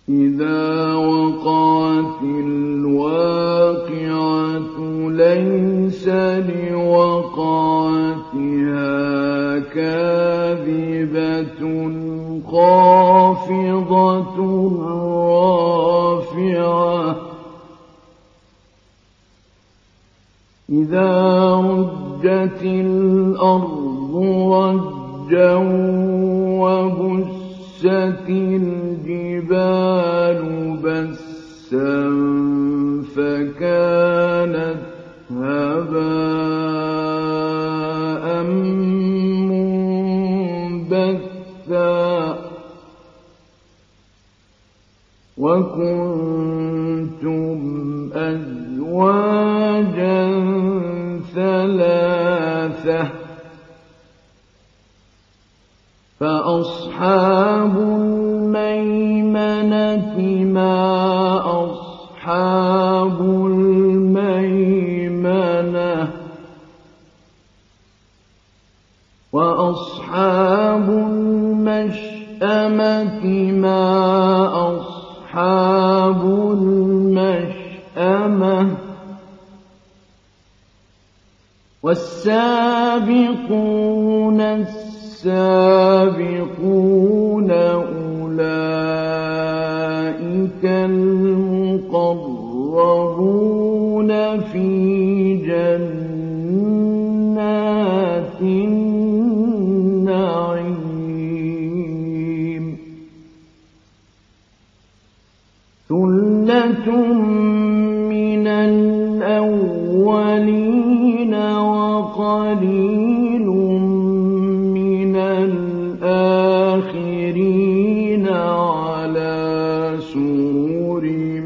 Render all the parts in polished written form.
إذا وقعت الواقعة ليس لوقعتها كاذبة خافضة رافعة إذا رجت الأرض رجا وبست الجبال بسا فكانت هباء منبثا وكنتم أزواجا ثلاثة فأصحاب الميمنة ما أصحاب الميمنة وأصحاب المشأمة ما أصحاب المشأمة والسابقون السابقون أولئك المقربون في جنات النعيم ثلة من الأولين وقليل من الآخرين على سرر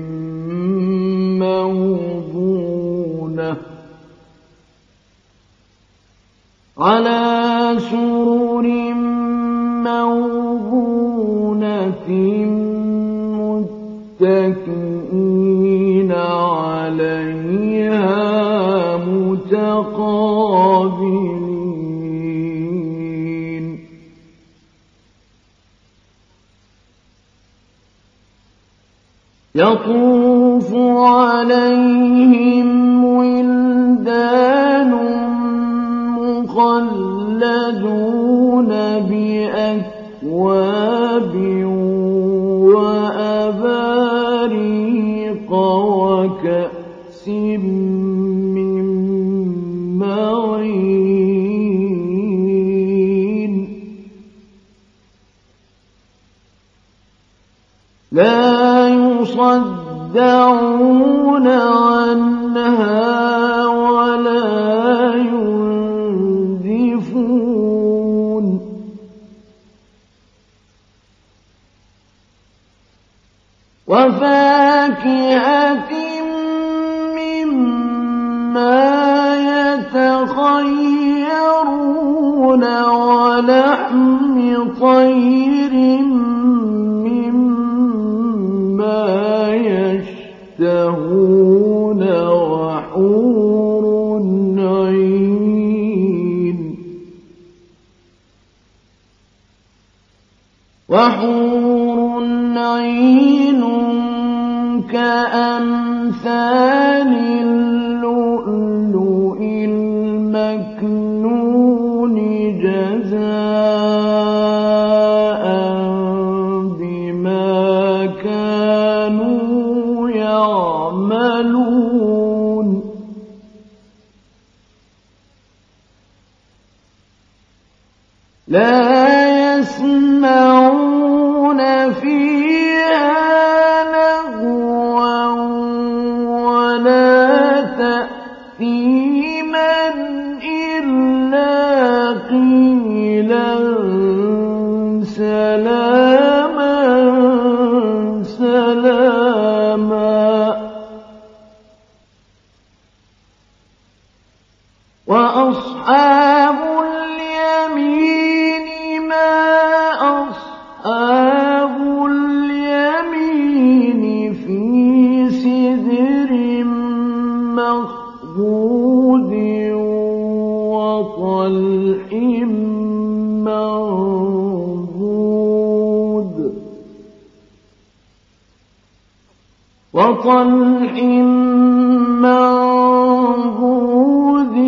موضونة متكئين عليها متقابلين يطوف عليهم ولدان مخلدون بأكواب وأباريق وكأس من معين لا يصدعون عنها ولا ينزفون وفاكهة مما يتخيرون ولحم طير مما يشتهون وحور عين كأمثال اللؤلؤ المكنون جزاء بما كانوا يعملون لا يسمعون فيها لغوا ولا تأثيما إلا قيلا سلاما سلاما وأصحاب اليمين ما أصحاب اليمين وطلح منضود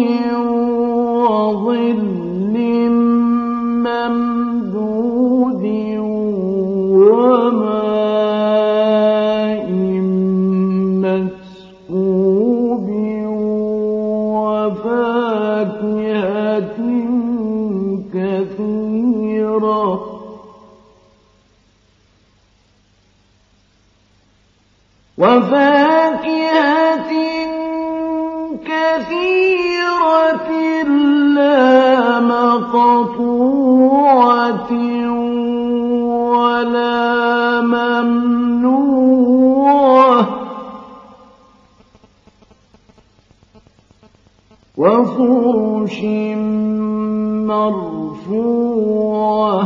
وظل ممدود وماء مسكوب وفاكهة كثيرة لا مقطوعة ولا ممنوعة وفرش مرفوعة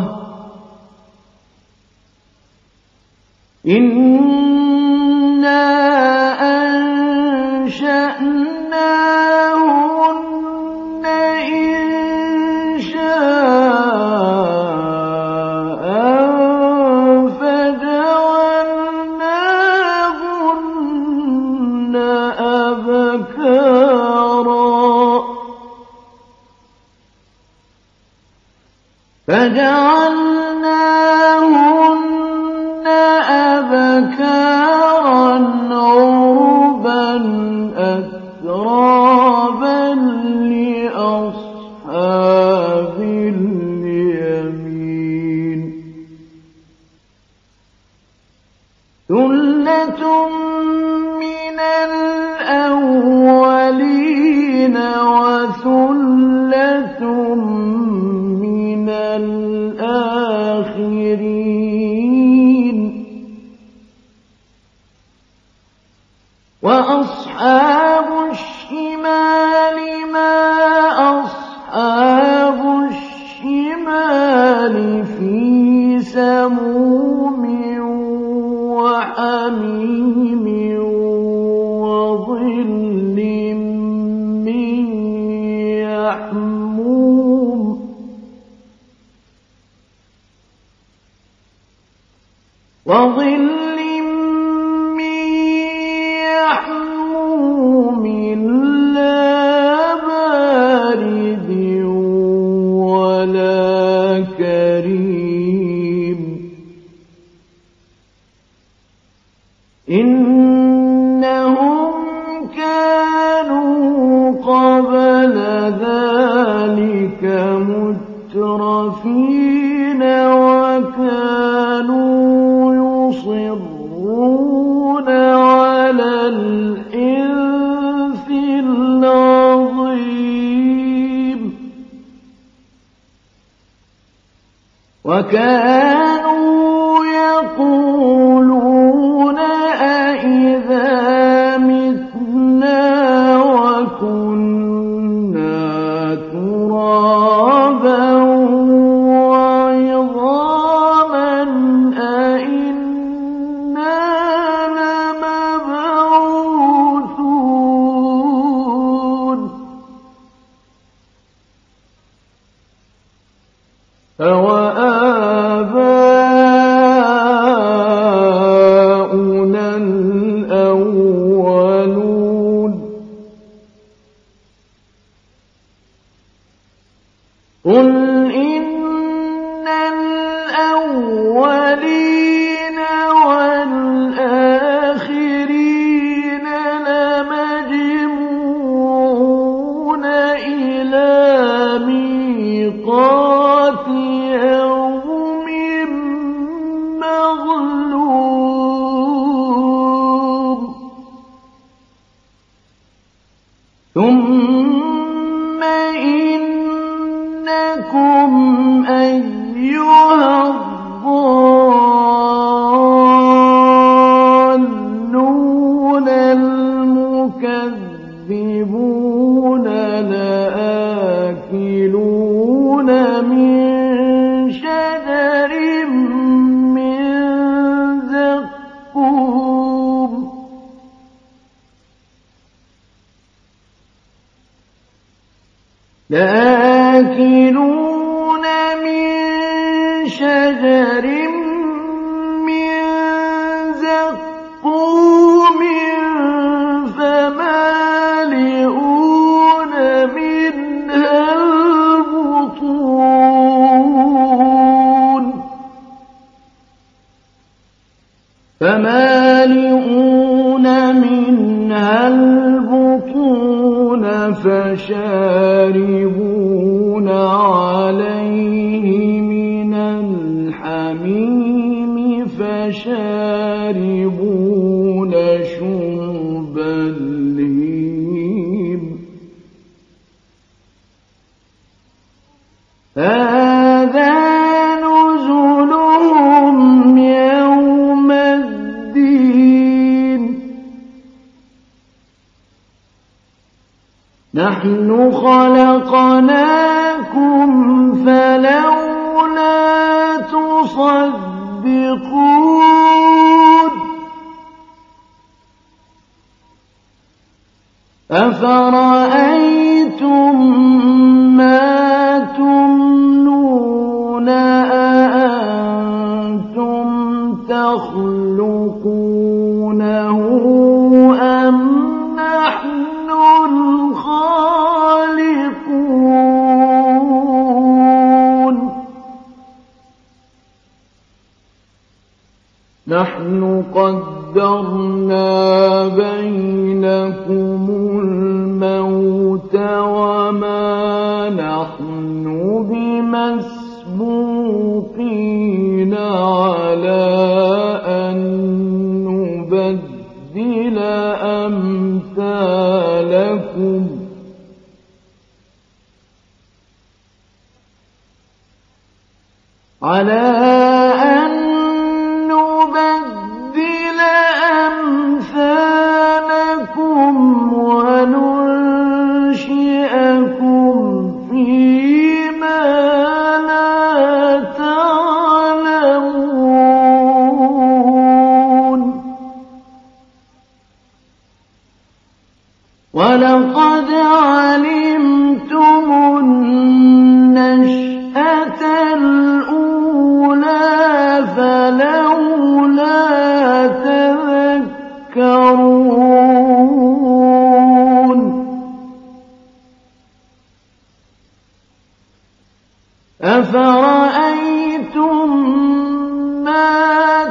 إنا أنشأناهن إنشاء فجعلناهن أبكارا عربا أترابا لأصحاب اليمين ثلة من الأولين وثلة من الآخرين وأصحاب الشمال ما أصحاب الشمال في سموم وحميم وظل من يحموم لا بارد ولا كريم إنهم كانوا قبل ذلك مترفين وكانوا يصرون على الحنث العظيم وكانوا يقولون أئذا متنا وكنا ترابا وعظاما أئنا لمبعوثون أَوَآبَاؤُنَا الْأَوَّلُونَ قُلْ إِنَّ الْأَوَّلِينَ وَالْآخِرِينَ لَمَجْمُوعُونَ إِلَى مِيقَاتِ يَوْمٍ مَّعْلُومٍ ثُمَّ إِنَّكُمْ أَيُّهَا الضَّالُّونَ المكذبون لآكلون من شجر من زقوم لآكلون من شجر من زقوم فمالئون منها البطون فشاربون عليه من الحميم فشاربون شرب الهيم هذا نزلهم يوم الدين نحن خلقناكم فلولا تصدقون أفرأيتم ما تمنون أأنتم تخلقونه أم نحن الخالقون نحن قدرنا بينكم الموت وما نحن بمسبوقين على أن نبدل أمثالكم على أن نبدل أمثالكم وننشئكم فيما لا تعلمون ولقد علمتم النشأة الأولى فلولا تذكرون أفرأيتم ما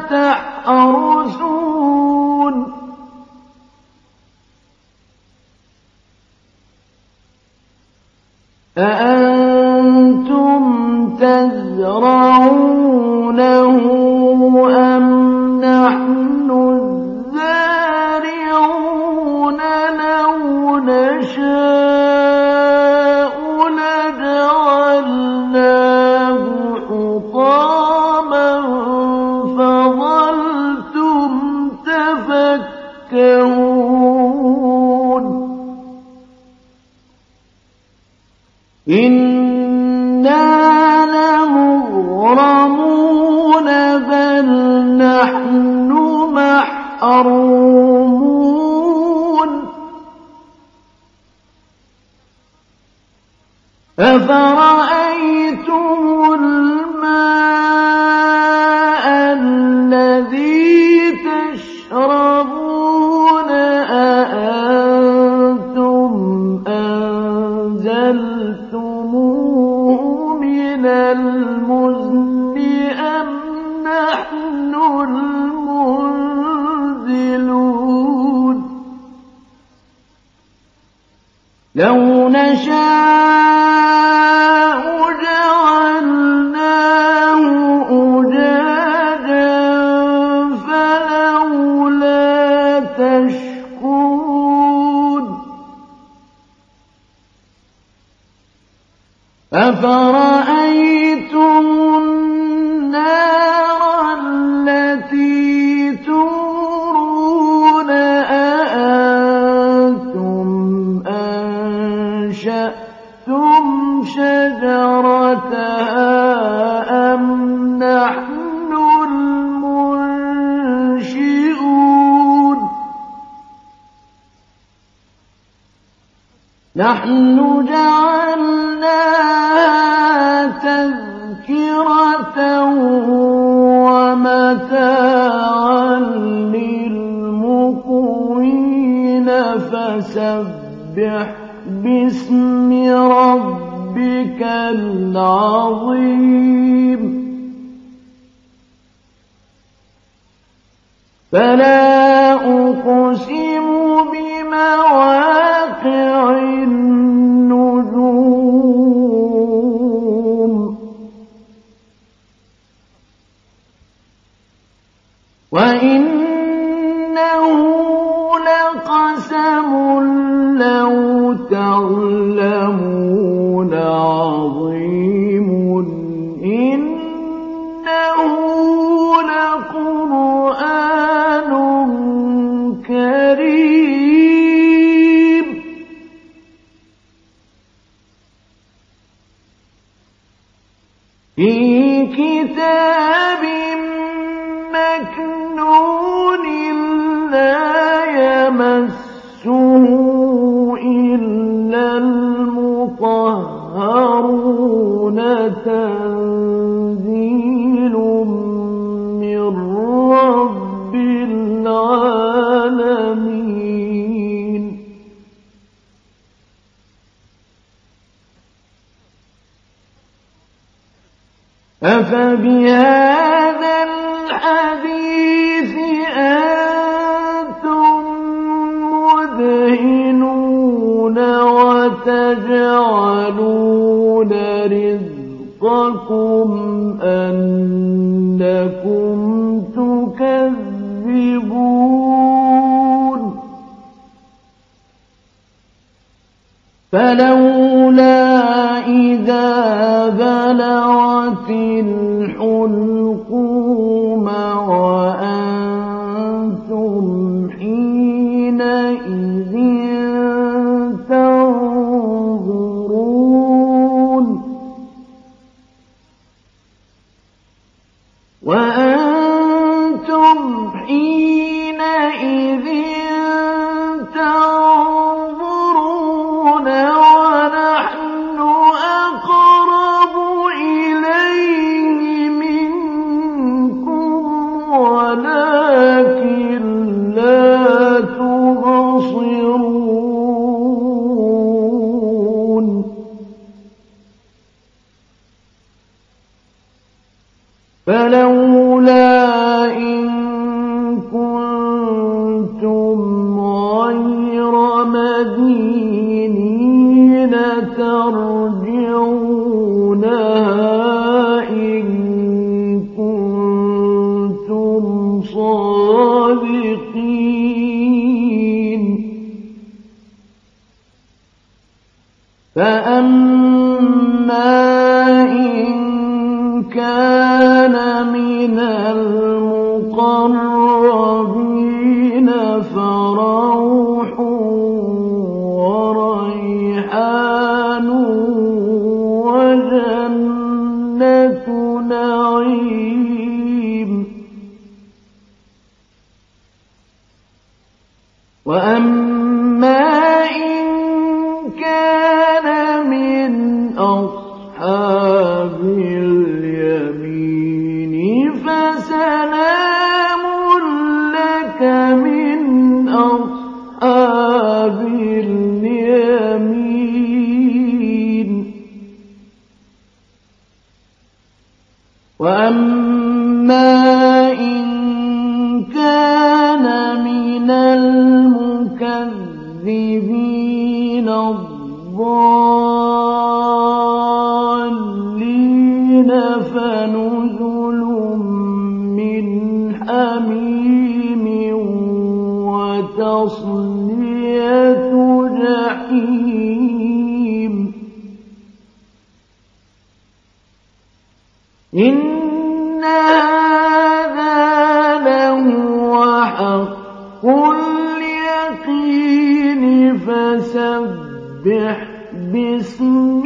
تحرثون أأنتم تزرعونه أم نحن الزارعون لو نشاء لجعلناه حطاما فظلتم تفكهون إنا لمغرمون بل نحن محرومون أفرأيتم الماء الذي تشربون أأنتم أنزلتموه من المزن أم نحن المنزلون لو نشاء جعلناه أجاجا فلولا تشكرون أفرأيتم النار التي تورون أأنتم أنشأتم شجرتها أم نحن المنشئون نحن جعلناها تذكرة ومتاعا للمقوين فسبح باسم ربك العظيم فلا أقسم بمواقع النجوم وإنه لقسم لو تعلمون عظيم إنه لقرآن كريم في كتاب مكنون لا يمسه إلا المطهرون تنزيل من رب العالمين أفبهذا الحديث أنتم مدهنون وتجعلون رزقكم أنكم تكذبون فلولا إذا بلغت الحلقوم وأنتم حينئذ تنظرون ونحن أقرب إليه منكم ولكن لا تبصرون فلولا إن كنتم غير مدينين ترجعونها إن كنتم صادقين فأما إن كان من المقربين فروح وريحان وجنة نعيم وأما إن كان من أصحاب اليمين فسلام لك من أصحاب اليمين وأما إن كان من المكذبين الضالين فنزل من حميم وتصلية جحيم إن هذا لهو حق اليقين فسبح باسم